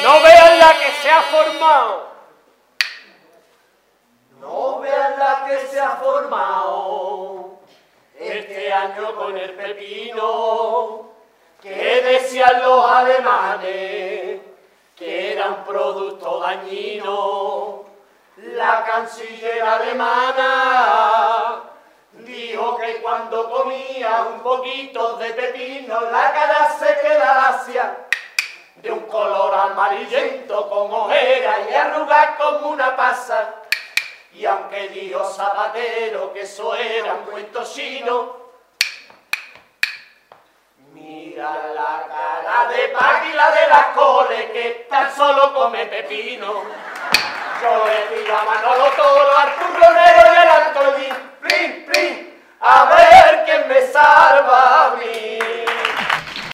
No vean la que se ha formado. No vean la que se ha formado este año con el pepino, que decían los alemanes que era un producto dañino. La canciller alemana dijo que cuando comía un poquito de pepino la cara se quedaba lacia, de un color amarillento con ojeras y arrugas como una pasa. Y aunque dijo Zapatero que eso era un cuento chino, mira la cara de Paqui, la de la Cole, que tan solo come pepino. Yo le pido a Manolo Toro, al turronero y al Antolín, plin, plin, a ver quién me salva a mí.